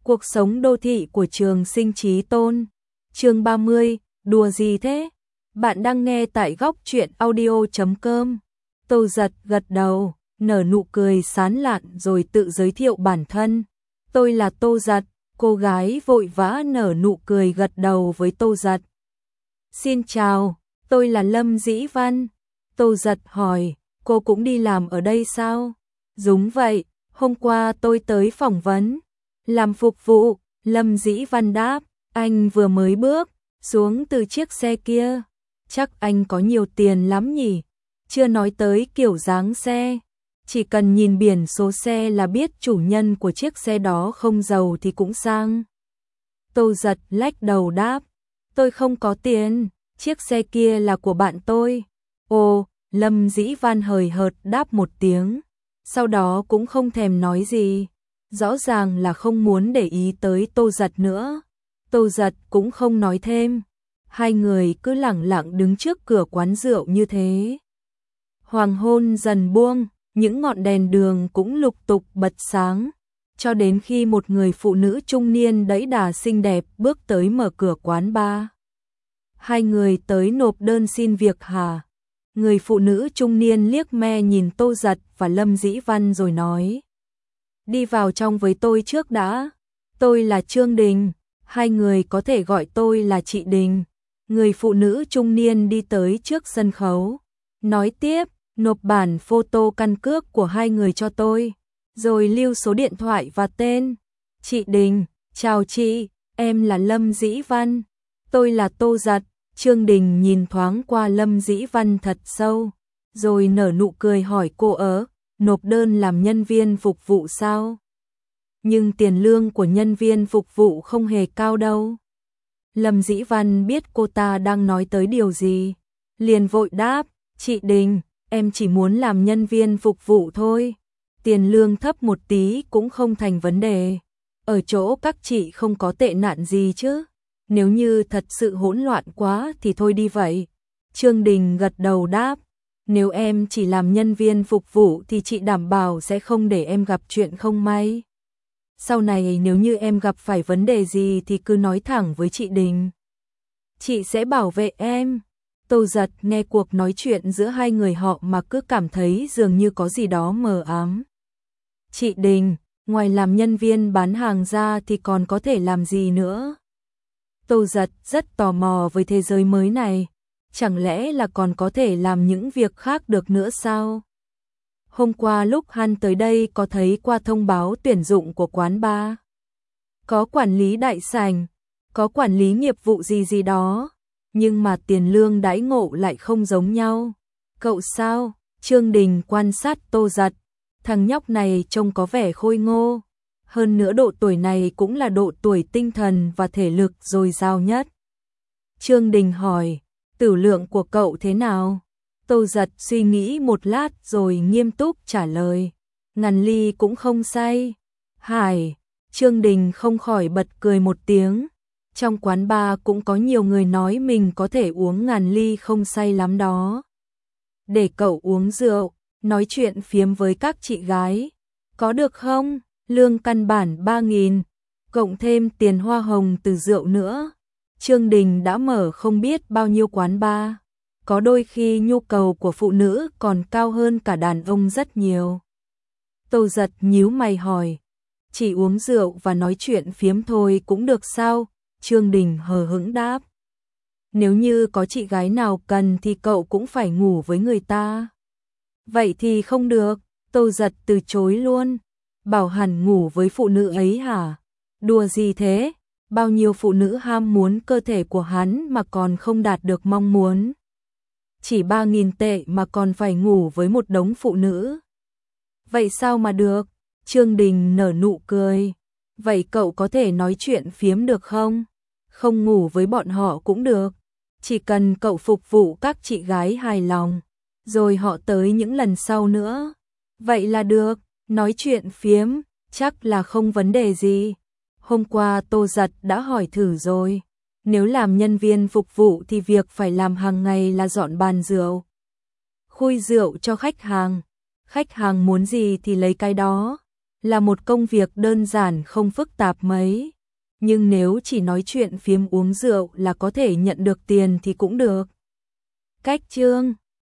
Cuộc sống đô thị của Trường Sinh Chí Tôn. Chương 30, đùa gì thế? Bạn đang nghe tại góc truyện audio.com. Tô Giật gật đầu, nở nụ cười sán lạn rồi tự giới thiệu bản thân. Tôi là Tô Giật. Cô gái vội vã nở nụ cười gật đầu với Tô Giật. Xin chào, tôi là Lâm Dĩ Văn. Tô Giật hỏi, cô cũng đi làm ở đây sao? Đúng vậy, hôm qua tôi tới phỏng vấn. Làm phục vụ, Lâm Dĩ Văn đáp, anh vừa mới bước xuống từ chiếc xe kia. Chắc anh có nhiều tiền lắm nhỉ? Chưa nói tới kiểu dáng xe. Chỉ cần nhìn biển số xe là biết chủ nhân của chiếc xe đó không giàu thì cũng sang. Tô Giật lách đầu đáp, tôi không có tiền, chiếc xe kia là của bạn tôi. Ồ, Lâm Dĩ Văn hời hợt đáp một tiếng, sau đó cũng không thèm nói gì. Rõ ràng là không muốn để ý tới Tô Giật nữa. Tô Giật cũng không nói thêm. Hai người cứ lẳng lặng đứng trước cửa quán rượu như thế. Hoàng hôn dần buông, những ngọn đèn đường cũng lục tục bật sáng, cho đến khi một người phụ nữ trung niên đẫy đà xinh đẹp bước tới mở cửa quán bar. Hai người tới nộp đơn xin việc hả? Người phụ nữ trung niên liếc me nhìn Tô Giật và Lâm Dĩ Văn rồi nói. Đi vào trong với tôi trước đã. Tôi là Trương Đình, hai người có thể gọi tôi là chị Đình. Người phụ nữ trung niên đi tới trước sân khấu, nói tiếp, nộp bản photo căn cước của hai người cho tôi, rồi lưu số điện thoại và tên. Chị Đình, chào chị, em là Lâm Dĩ Văn. Tôi là Tô Giật. Trương Đình nhìn thoáng qua Lâm Dĩ Văn thật sâu, rồi nở nụ cười hỏi cô nộp đơn làm nhân viên phục vụ sao? Nhưng tiền lương của nhân viên phục vụ không hề cao đâu. Lâm Dĩ Văn biết cô ta đang nói tới điều gì, liền vội đáp, chị Đình, em chỉ muốn làm nhân viên phục vụ thôi. Tiền lương thấp một tí cũng không thành vấn đề. Ở chỗ các chị không có tệ nạn gì chứ? Nếu như thật sự hỗn loạn quá thì thôi đi vậy. Trương Đình gật đầu đáp, nếu em chỉ làm nhân viên phục vụ thì chị đảm bảo sẽ không để em gặp chuyện không may. Sau này nếu như em gặp phải vấn đề gì thì cứ nói thẳng với chị Đình. Chị sẽ bảo vệ em. Tô Giật nghe cuộc nói chuyện giữa hai người họ mà cứ cảm thấy dường như có gì đó mờ ám. Chị Đình, ngoài làm nhân viên bán hàng ra thì còn có thể làm gì nữa? Tô Giật rất tò mò với thế giới mới này. Chẳng lẽ là còn có thể làm những việc khác được nữa sao? Hôm qua lúc hắn tới đây có thấy qua thông báo tuyển dụng của quán bar. Có quản lý đại sảnh, có quản lý nghiệp vụ gì đó, nhưng mà tiền lương đãi ngộ lại không giống nhau. Cậu sao? Trương Đình quan sát Tô Giật. Thằng nhóc này trông có vẻ khôi ngô. Hơn nữa độ tuổi này cũng là độ tuổi tinh thần và thể lực dồi dào nhất. Trương Đình hỏi, tử lượng của cậu thế nào? Tô Giật suy nghĩ một lát rồi nghiêm túc trả lời, ngàn ly cũng không say. Hải, Trương Đình không khỏi bật cười một tiếng. Trong quán bar cũng có nhiều người nói mình có thể uống ngàn ly không say lắm đó. Để cậu uống rượu, nói chuyện phiếm với các chị gái, có được không? Lương căn bản 3.000, cộng thêm tiền hoa hồng từ rượu nữa. Trương Đình đã mở không biết bao nhiêu quán bar. Có đôi khi nhu cầu của phụ nữ còn cao hơn cả đàn ông rất nhiều. Tô Giật nhíu mày hỏi, chỉ uống rượu và nói chuyện phiếm thôi cũng được sao? Trương Đình hờ hững đáp, nếu như có chị gái nào cần thì cậu cũng phải ngủ với người ta. Vậy thì không được. Tô Giật từ chối luôn. Bảo hẳn ngủ với phụ nữ ấy hả? Đùa gì thế? Bao nhiêu phụ nữ ham muốn cơ thể của hắn mà còn không đạt được mong muốn. Chỉ 3.000 tệ mà còn phải ngủ với một đống phụ nữ. Vậy sao mà được? Trương Đình nở nụ cười. Vậy cậu có thể nói chuyện phiếm được không? Không ngủ với bọn họ cũng được. Chỉ cần cậu phục vụ các chị gái hài lòng, rồi họ tới những lần sau nữa. Vậy là được, nói chuyện phiếm, chắc là không vấn đề gì. Hôm qua Tô Giật đã hỏi thử rồi. Nếu làm nhân viên phục vụ thì việc phải làm hàng ngày là dọn bàn rượu, khui rượu cho khách hàng. Khách hàng muốn gì thì lấy cái đó. là một công việc đơn giản không phức tạp mấy. Nhưng nếu chỉ nói chuyện phiếm uống rượu là có thể nhận được tiền thì cũng được. Cách chương